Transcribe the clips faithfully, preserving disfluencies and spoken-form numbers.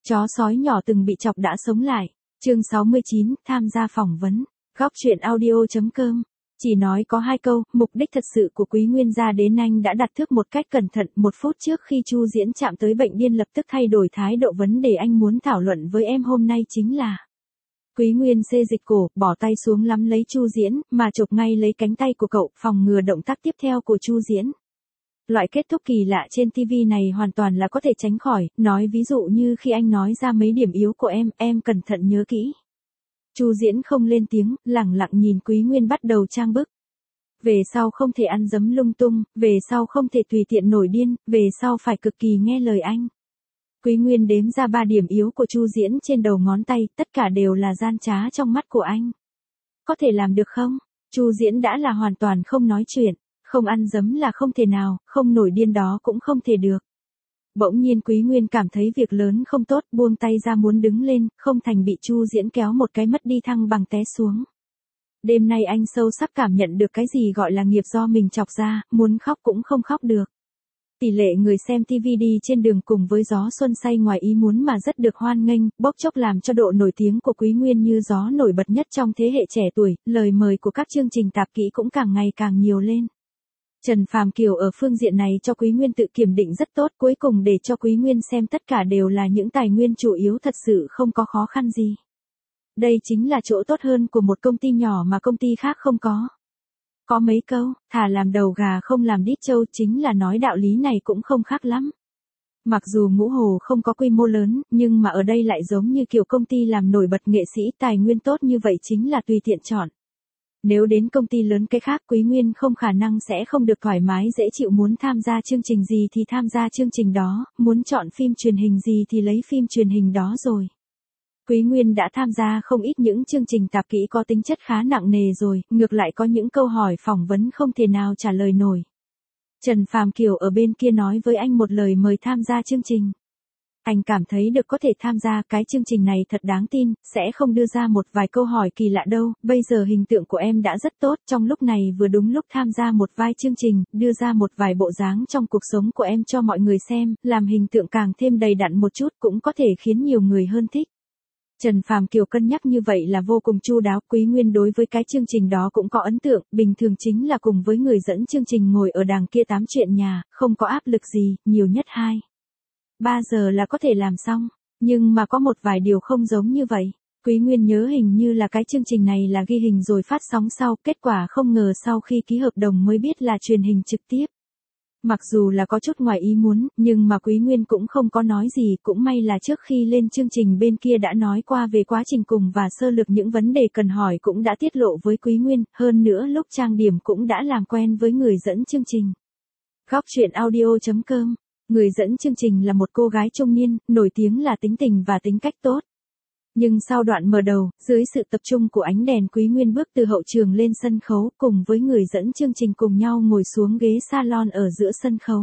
Chó sói nhỏ từng bị chọc đã sống lại. Chương sáu mươi chín, tham gia phỏng vấn. Góc truyện audio chấm com. Chỉ nói có hai câu, mục đích thật sự của Quý Nguyên gia đến anh đã đặt thước một cách cẩn thận. Một phút trước khi Chu Diễn chạm tới bệnh điên lập tức thay đổi thái độ. Vấn đề anh muốn thảo luận với em hôm nay chính là Quý Nguyên xê dịch cổ, bỏ tay xuống lắm lấy Chu Diễn, mà chộp ngay lấy cánh tay của cậu, phòng ngừa động tác tiếp theo của Chu Diễn. Loại kết thúc kỳ lạ trên ti vi này hoàn toàn là có thể tránh khỏi, nói ví dụ như khi anh nói ra mấy điểm yếu của em, em cẩn thận nhớ kỹ. Chu Diễn không lên tiếng, lẳng lặng nhìn Quý Nguyên bắt đầu trang bức. Về sau không thể ăn dấm lung tung, về sau không thể tùy tiện nổi điên, về sau phải cực kỳ nghe lời anh. Quý Nguyên đếm ra ba điểm yếu của Chu Diễn trên đầu ngón tay, tất cả đều là gian trá trong mắt của anh. Có thể làm được không? Chu Diễn đã là hoàn toàn không nói chuyện, không ăn dấm là không thể nào, không nổi điên đó cũng không thể được. Bỗng nhiên Quý Nguyên cảm thấy việc lớn không tốt, buông tay ra muốn đứng lên, không thành bị Chu Diễn kéo một cái mất đi thăng bằng té xuống. Đêm nay anh sâu sắc cảm nhận được cái gì gọi là nghiệp do mình chọc ra, muốn khóc cũng không khóc được. Tỷ lệ người xem ti vi đi trên đường cùng với gió xuân say ngoài ý muốn mà rất được hoan nghênh, bốc chốc làm cho độ nổi tiếng của Quý Nguyên như gió nổi bật nhất trong thế hệ trẻ tuổi, lời mời của các chương trình tạp kỹ cũng càng ngày càng nhiều lên. Trần Phàm Kiều ở phương diện này cho Quý Nguyên tự kiểm định rất tốt, cuối cùng để cho Quý Nguyên xem tất cả đều là những tài nguyên chủ yếu thật sự không có khó khăn gì. Đây chính là chỗ tốt hơn của một công ty nhỏ mà công ty khác không có. Có mấy câu, thà làm đầu gà không làm đít trâu, chính là nói đạo lý này cũng không khác lắm. Mặc dù Ngũ Hồ không có quy mô lớn, nhưng mà ở đây lại giống như kiểu công ty làm nổi bật nghệ sĩ, tài nguyên tốt như vậy chính là tùy tiện chọn. Nếu đến công ty lớn cái khác, Quý Nguyên không khả năng sẽ không được thoải mái dễ chịu, muốn tham gia chương trình gì thì tham gia chương trình đó, muốn chọn phim truyền hình gì thì lấy phim truyền hình đó rồi. Quý Nguyên đã tham gia không ít những chương trình tạp kỹ có tính chất khá nặng nề rồi, ngược lại có những câu hỏi phỏng vấn không thể nào trả lời nổi. Trần Phàm Kiều ở bên kia nói với anh một lời mời tham gia chương trình. Anh cảm thấy được có thể tham gia, cái chương trình này thật đáng tin, sẽ không đưa ra một vài câu hỏi kỳ lạ đâu, bây giờ hình tượng của em đã rất tốt, trong lúc này vừa đúng lúc tham gia một vai chương trình, đưa ra một vài bộ dáng trong cuộc sống của em cho mọi người xem, làm hình tượng càng thêm đầy đặn một chút cũng có thể khiến nhiều người hơn thích. Trần Phàm Kiều cân nhắc như vậy là vô cùng chu đáo, Quý Nguyên đối với cái chương trình đó cũng có ấn tượng, bình thường chính là cùng với người dẫn chương trình ngồi ở đằng kia tám chuyện nhà, không có áp lực gì, nhiều nhất hai ba giờ là có thể làm xong, nhưng mà có một vài điều không giống như vậy. Quý Nguyên nhớ hình như là cái chương trình này là ghi hình rồi phát sóng sau, kết quả không ngờ sau khi ký hợp đồng mới biết là truyền hình trực tiếp. Mặc dù là có chút ngoài ý muốn, nhưng mà Quý Nguyên cũng không có nói gì, cũng may là trước khi lên chương trình bên kia đã nói qua về quá trình cùng và sơ lược những vấn đề cần hỏi cũng đã tiết lộ với Quý Nguyên, hơn nữa lúc trang điểm cũng đã làm quen với người dẫn chương trình. Góc truyện audio chấm com. Người dẫn chương trình là một cô gái trung niên, nổi tiếng là tính tình và tính cách tốt. Nhưng sau đoạn mở đầu, dưới sự tập trung của ánh đèn, Quý Nguyên bước từ hậu trường lên sân khấu, cùng với người dẫn chương trình cùng nhau ngồi xuống ghế salon ở giữa sân khấu.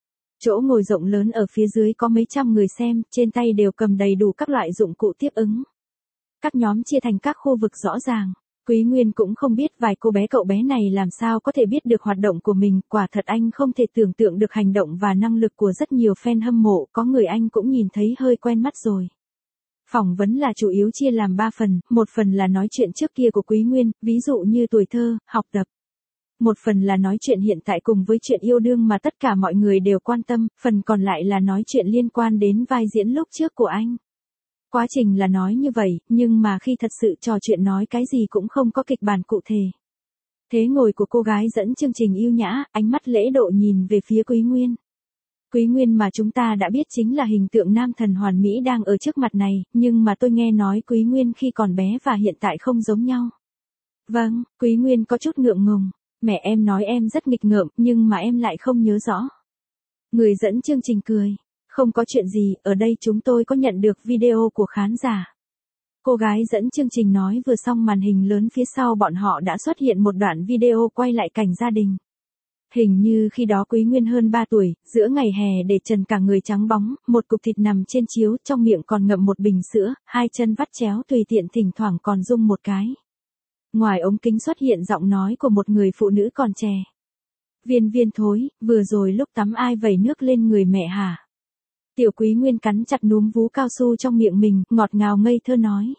Chỗ ngồi rộng lớn ở phía dưới có mấy trăm người xem, trên tay đều cầm đầy đủ các loại dụng cụ tiếp ứng. Các nhóm chia thành các khu vực rõ ràng. Quý Nguyên cũng không biết vài cô bé cậu bé này làm sao có thể biết được hoạt động của mình, quả thật anh không thể tưởng tượng được hành động và năng lực của rất nhiều fan hâm mộ, có người anh cũng nhìn thấy hơi quen mắt rồi. Phỏng vấn là chủ yếu chia làm ba phần, một phần là nói chuyện trước kia của Quý Nguyên, ví dụ như tuổi thơ, học tập. Một phần là nói chuyện hiện tại cùng với chuyện yêu đương mà tất cả mọi người đều quan tâm, phần còn lại là nói chuyện liên quan đến vai diễn lúc trước của anh. Quá trình là nói như vậy, nhưng mà khi thật sự trò chuyện nói cái gì cũng không có kịch bản cụ thể. Thế ngồi của cô gái dẫn chương trình yêu nhã, ánh mắt lễ độ nhìn về phía Quý Nguyên. Quý Nguyên mà chúng ta đã biết chính là hình tượng nam thần hoàn mỹ đang ở trước mặt này, nhưng mà tôi nghe nói Quý Nguyên khi còn bé và hiện tại không giống nhau. Vâng, Quý Nguyên có chút ngượng ngùng, mẹ em nói em rất nghịch ngợm, nhưng mà em lại không nhớ rõ. Người dẫn chương trình cười. Không có chuyện gì, ở đây chúng tôi có nhận được video của khán giả. Cô gái dẫn chương trình nói vừa xong màn hình lớn phía sau bọn họ đã xuất hiện một đoạn video quay lại cảnh gia đình. Hình như khi đó Quý Nguyên hơn ba tuổi, giữa ngày hè để trần cả người trắng bóng, một cục thịt nằm trên chiếu, trong miệng còn ngậm một bình sữa, hai chân vắt chéo tùy tiện thỉnh thoảng còn rung một cái. Ngoài ống kính xuất hiện giọng nói của một người phụ nữ còn trẻ. Viên Viên thối, vừa rồi lúc tắm ai vẩy nước lên người mẹ hả? Tiểu Quý Nguyên cắn chặt núm vú cao su trong miệng mình, ngọt ngào ngây thơ nói.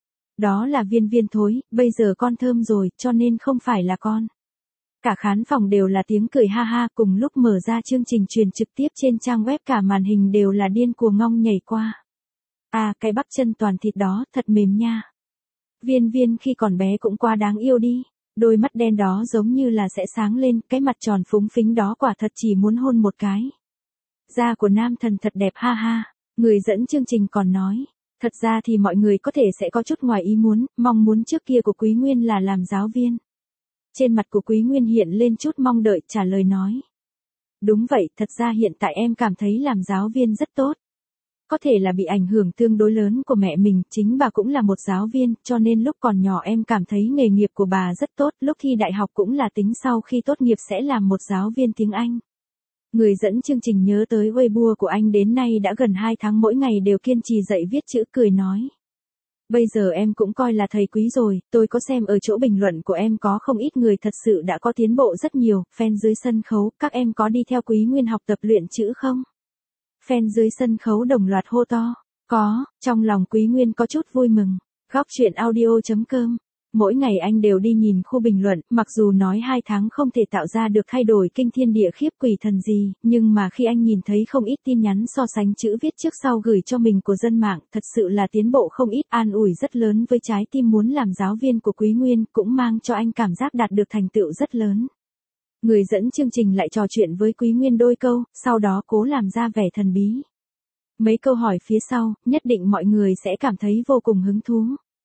Đó là Viên Viên thối, bây giờ con thơm rồi, cho nên không phải là con. Cả khán phòng đều là tiếng cười ha ha, cùng lúc mở ra chương trình truyền trực tiếp trên trang web, cả màn hình đều là điên cuồng ngong nhảy qua. À, cái bắp chân toàn thịt đó, thật mềm nha. Viên Viên khi còn bé cũng quá đáng yêu đi. Đôi mắt đen đó giống như là sẽ sáng lên, cái mặt tròn phúng phính đó quả thật chỉ muốn hôn một cái. Da của nam thần thật đẹp ha ha. Người dẫn chương trình còn nói. Thật ra thì mọi người có thể sẽ có chút ngoài ý muốn, mong muốn trước kia của Quý Nguyên là làm giáo viên. Trên mặt của Quý Nguyên hiện lên chút mong đợi, trả lời nói. Đúng vậy, thật ra hiện tại em cảm thấy làm giáo viên rất tốt. Có thể là bị ảnh hưởng tương đối lớn của mẹ mình, chính bà cũng là một giáo viên, cho nên lúc còn nhỏ em cảm thấy nghề nghiệp của bà rất tốt, lúc thi đại học cũng là tính sau khi tốt nghiệp sẽ làm một giáo viên tiếng Anh. Người dẫn chương trình nhớ tới Weibo của anh đến nay đã gần hai tháng mỗi ngày đều kiên trì dạy viết chữ, cười nói. Bây giờ em cũng coi là thầy quý rồi, tôi có xem ở chỗ bình luận của em có không ít người thật sự đã có tiến bộ rất nhiều, fan dưới sân khấu, các em có đi theo Quý Nguyên học tập luyện chữ không? Fan dưới sân khấu đồng loạt hô to. Có, trong lòng Quý Nguyên có chút vui mừng. Góc chuyện audio chấm com. Mỗi ngày anh đều đi nhìn khu bình luận, mặc dù nói hai tháng không thể tạo ra được thay đổi kinh thiên địa khiếp quỷ thần gì, nhưng mà khi anh nhìn thấy không ít tin nhắn so sánh chữ viết trước sau gửi cho mình của dân mạng, thật sự là tiến bộ không ít, an ủi rất lớn với trái tim muốn làm giáo viên của Quý Nguyên, cũng mang cho anh cảm giác đạt được thành tựu rất lớn. Người dẫn chương trình lại trò chuyện với Quý Nguyên đôi câu, sau đó cố làm ra vẻ thần bí. Mấy câu hỏi phía sau, nhất định mọi người sẽ cảm thấy vô cùng hứng thú.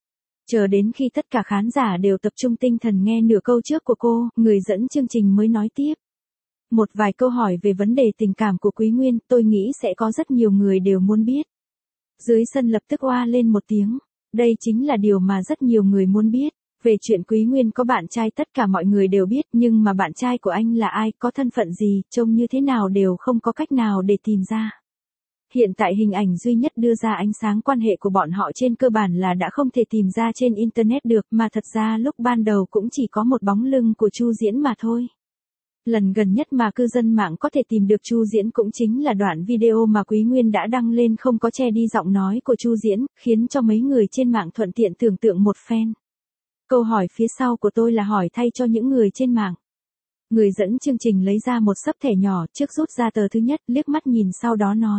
Chờ đến khi tất cả khán giả đều tập trung tinh thần nghe nửa câu trước của cô, người dẫn chương trình mới nói tiếp. Một vài câu hỏi về vấn đề tình cảm của Quý Nguyên, tôi nghĩ sẽ có rất nhiều người đều muốn biết. Dưới sân lập tức oa lên một tiếng. Đây chính là điều mà rất nhiều người muốn biết. Về chuyện Quý Nguyên có bạn trai tất cả mọi người đều biết, nhưng mà bạn trai của anh là ai, có thân phận gì, trông như thế nào đều không có cách nào để tìm ra. Hiện tại hình ảnh duy nhất đưa ra ánh sáng quan hệ của bọn họ trên cơ bản là đã không thể tìm ra trên Internet được, mà thật ra lúc ban đầu cũng chỉ có một bóng lưng của Chu Diễn mà thôi. Lần gần nhất mà cư dân mạng có thể tìm được Chu Diễn cũng chính là đoạn video mà Quý Nguyên đã đăng lên không có che đi giọng nói của Chu Diễn, khiến cho mấy người trên mạng thuận tiện tưởng tượng một phen. Câu hỏi phía sau của tôi là hỏi thay cho những người trên mạng. Người dẫn chương trình lấy ra một xấp thẻ nhỏ, trước rút ra tờ thứ nhất, liếc mắt nhìn sau đó nói.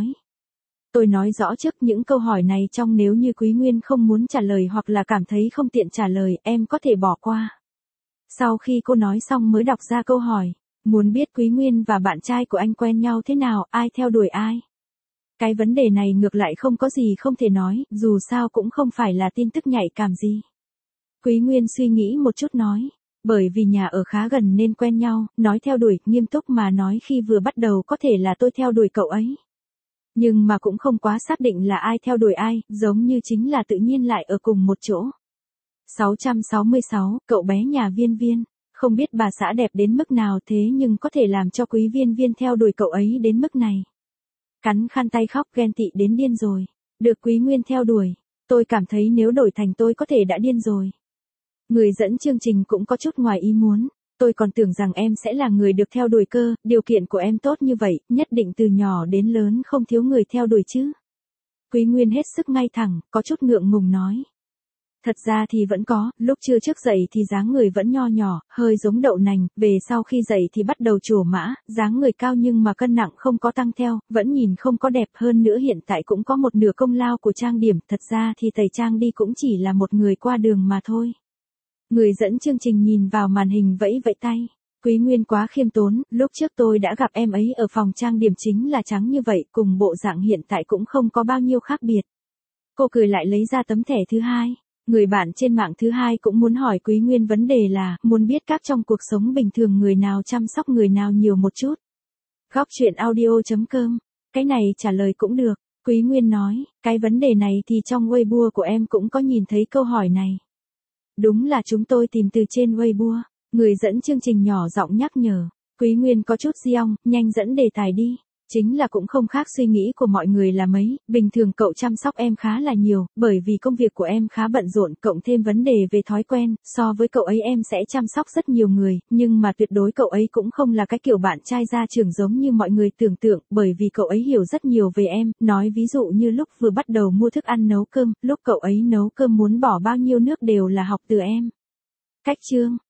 Tôi nói rõ trước những câu hỏi này trong nếu như Quý Nguyên không muốn trả lời hoặc là cảm thấy không tiện trả lời, em có thể bỏ qua. Sau khi cô nói xong mới đọc ra câu hỏi, muốn biết Quý Nguyên và bạn trai của anh quen nhau thế nào, ai theo đuổi ai. Cái vấn đề này ngược lại không có gì không thể nói, dù sao cũng không phải là tin tức nhạy cảm gì. Quý Nguyên suy nghĩ một chút nói, bởi vì nhà ở khá gần nên quen nhau, nói theo đuổi, nghiêm túc mà nói khi vừa bắt đầu có thể là tôi theo đuổi cậu ấy. Nhưng mà cũng không quá xác định là ai theo đuổi ai, giống như chính là tự nhiên lại ở cùng một chỗ. sáu trăm sáu mươi sáu, cậu bé nhà Viên Viên, không biết bà xã đẹp đến mức nào thế nhưng có thể làm cho Quý Viên Viên theo đuổi cậu ấy đến mức này. Cắn khăn tay khóc ghen tị đến điên rồi, được Quý Nguyên theo đuổi, tôi cảm thấy nếu đổi thành tôi có thể đã điên rồi. Người dẫn chương trình cũng có chút ngoài ý muốn. Tôi còn tưởng rằng em sẽ là người được theo đuổi cơ, điều kiện của em tốt như vậy, nhất định từ nhỏ đến lớn không thiếu người theo đuổi chứ. Quý Nguyên hết sức ngay thẳng, có chút ngượng ngùng nói. Thật ra thì vẫn có, lúc chưa trước dậy thì dáng người vẫn nho nhỏ, hơi giống đậu nành, về sau khi dậy thì bắt đầu trổ mã, dáng người cao nhưng mà cân nặng không có tăng theo, vẫn nhìn không có đẹp hơn nữa, hiện tại cũng có một nửa công lao của trang điểm, thật ra thì tẩy trang đi cũng chỉ là một người qua đường mà thôi. Người dẫn chương trình nhìn vào màn hình vẫy vẫy tay. Quý Nguyên quá khiêm tốn, lúc trước tôi đã gặp em ấy ở phòng trang điểm chính là trắng như vậy, cùng bộ dạng hiện tại cũng không có bao nhiêu khác biệt. Cô cười lại lấy ra tấm thẻ thứ hai. Người bạn trên mạng thứ hai cũng muốn hỏi Quý Nguyên vấn đề là, muốn biết các trong cuộc sống bình thường người nào chăm sóc người nào nhiều một chút. Góc chuyện audio chấm com. Cái này trả lời cũng được. Quý Nguyên nói, cái vấn đề này thì trong Weibo của em cũng có nhìn thấy câu hỏi này. Đúng là chúng tôi tìm từ trên Weibo. Người dẫn chương trình nhỏ giọng nhắc nhở. Quý Nguyên có chút giong, nhanh dẫn đề tài đi. Chính là cũng không khác suy nghĩ của mọi người là mấy, bình thường cậu chăm sóc em khá là nhiều, bởi vì công việc của em khá bận rộn, cộng thêm vấn đề về thói quen, so với cậu ấy em sẽ chăm sóc rất nhiều người, nhưng mà tuyệt đối cậu ấy cũng không là cái kiểu bạn trai ra trường giống như mọi người tưởng tượng, bởi vì cậu ấy hiểu rất nhiều về em, nói ví dụ như lúc vừa bắt đầu mua thức ăn nấu cơm, lúc cậu ấy nấu cơm muốn bỏ bao nhiêu nước đều là học từ em. Cách chương